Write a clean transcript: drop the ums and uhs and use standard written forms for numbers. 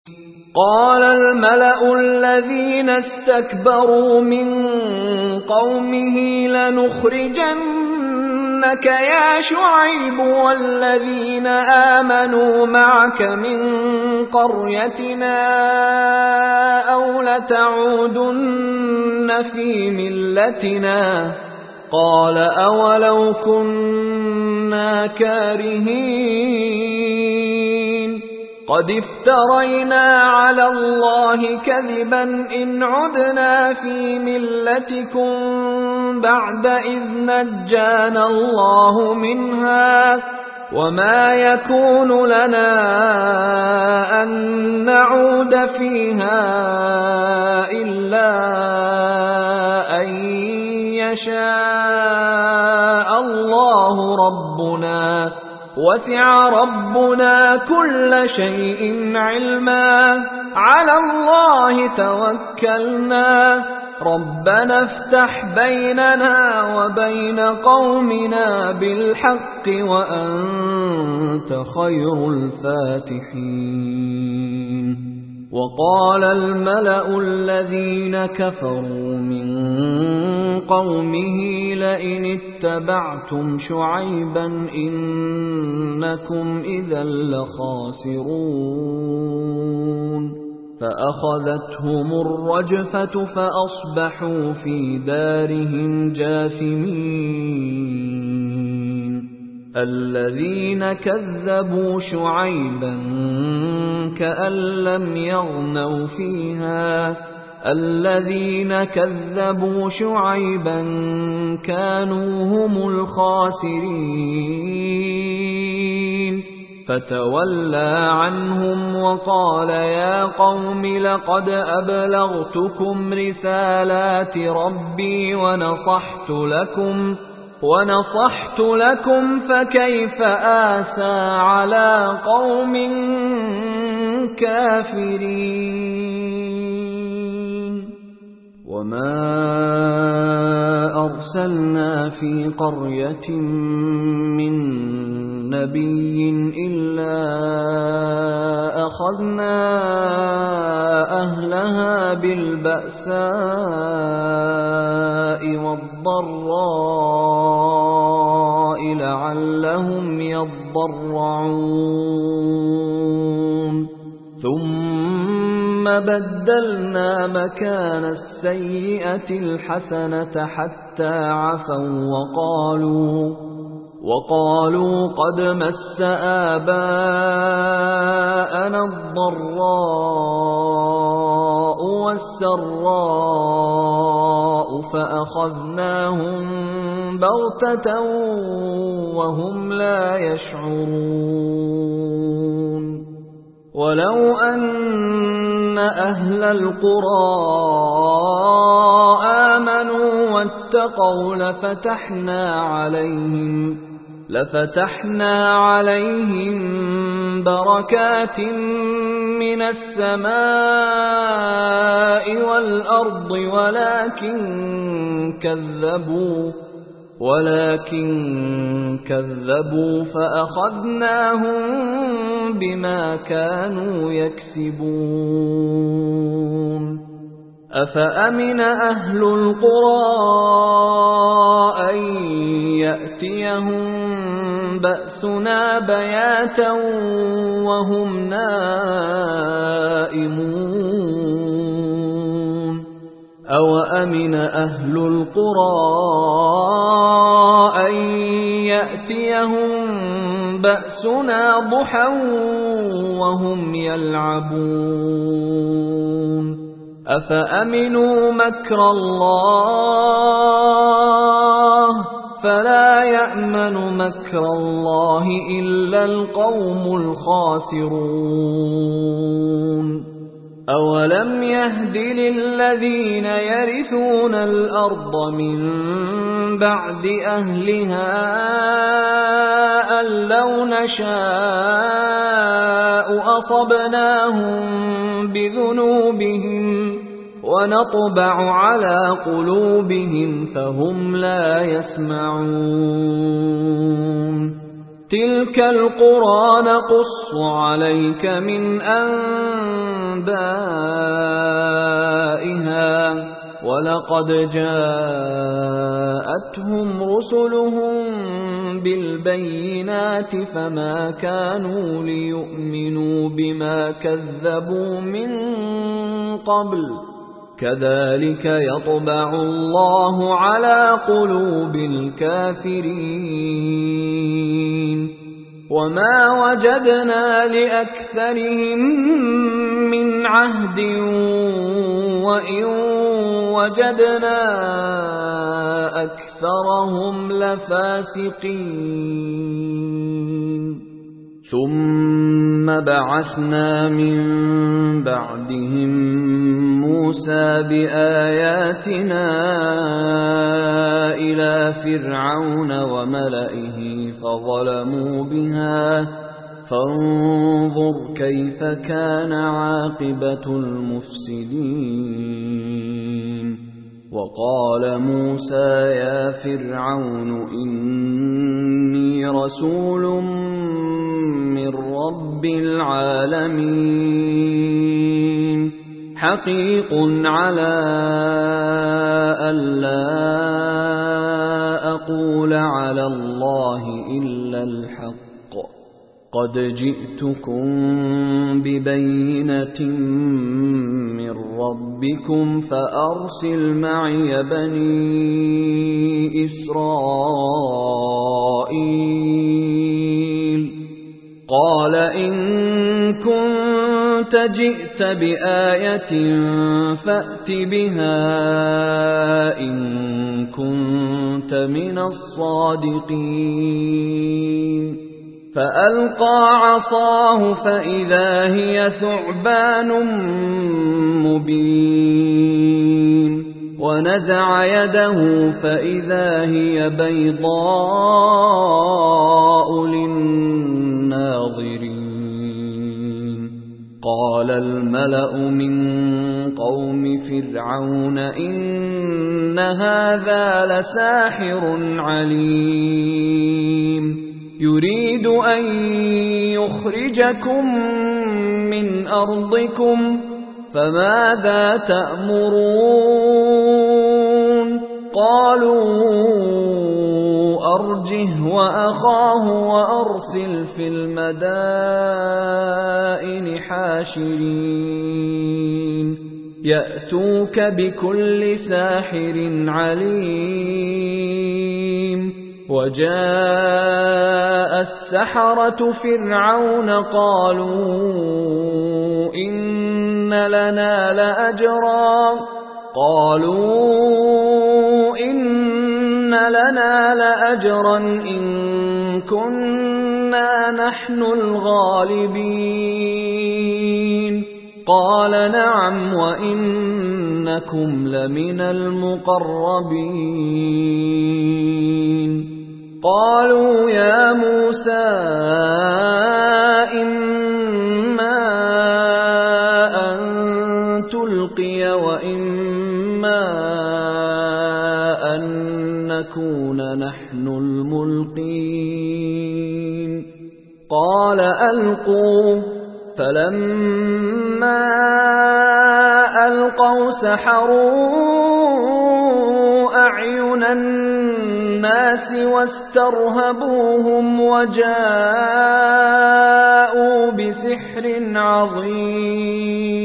قال الملأ الذين استكبروا من قومه لنخرجنك يا شعيب والذين آمنوا معك من قريتنا أو لتعودن في ملتنا قال أولو كنا كارهين قد افترينا على الله كذبا إن عدنا في ملتكم بعد إذ نجانا الله منها وما يكون لنا أن نعود فيها إلا أن يشاء الله ربنا وسع ربنا كل شيء علما على الله توكلنا ربنا افتح بيننا وبين قومنا بالحق وأنت خير الفاتحين. وقال الملأ الذين كفروا من قومه لئن اتبعتم شعيبا إنكم إذا لخاسرون فأخذتهم الرجفة فأصبحوا في دارهم جاثمين. الذين كذبوا شعيبا كأن لم يغنوا فيها الذين كذبوا شعيبا كانوا هم الخاسرين فتولى عنهم وقال يا قوم لقد أبلغتكم رسالات ربي ونصحت لكم فكيف آسى على قوم كافرين. وما أرسلنا في قرية من نبي إلا أخذنا أهلها بالبأساء والضراء لعلهم يضرعون ثم بدلنا مكان السيئة الحسنة حتى عفوا وقالوا قد مس آباءنا الضراء والسراء فأخذناهم بغتة وهم لا يشعرون. ولو أن أهل القرى آمنوا واتقوا لفتحنا عليهم بركات من السماء والأرض ولكن كذبوا فأخذناهم بما كانوا يكسبون. أفأمن أهل القرى أن يأتيهم بأسنا بياتا وهم نائمون أوأمن أهل القرى أن يأتيهم بأسنا ضحى وهم يلعبون أفأمنوا مكر الله فلا يأمن مكر الله إلا القوم الخاسرون. أولم يهد للذين يرثون الأرض من بعد أهلها أن لو نشاء أصبناهم بذنوبهم ونطبع على قلوبهم فهم لا يسمعون تلك القرى نقص عليك من أنبائها ولقد جاءتهم رسلهم بالبينات فما كانوا ليؤمنوا بما كذبوا من قبل كذلك يطبع الله على قلوب الكافرين وما وجدنا لأكثرهم من عهد وإن وجدنا أكثرهم لفاسقين ثم بعثنا من بعدهم موسى بآياتنا إلى فرعون وملئه فظلموا بها فانظر كيف كان عاقبة المفسدين وقال موسى يا فرعون إني رسول من رب العالمين حقيق على ألا أقول على الله إلا الحق قد جئتكم ببينة من ربكم فأرسل معي بني إسرائيل قال إن كنت جئت بآية فأت بها إن كنت من الصادقين فألقى عصاه فإذا هي ثعبان مبين ونزع يده فإذا هي بيضاء للناظرين قال الملأ من قوم فرعون إن هذا لساحر عليم يريد أن يخرجكم من أرضكم فماذا تأمرون قالوا أرجه وأخاه وأرسل في المدائن حاشرين يأتوك بكل ساحر عليم وجاء السحرة فرعون قالوا إن لنا لأجرا إن كنا نحن الغالبين قال نعم وإنكم لمن المقربين قالوا يا موسى إما أن تلقي وإما أن نكون نحن الملقين قال ألقوا فلما ألقوا سحروا أعين الناس واسترهبوهم وجاءوا بسحر عظيم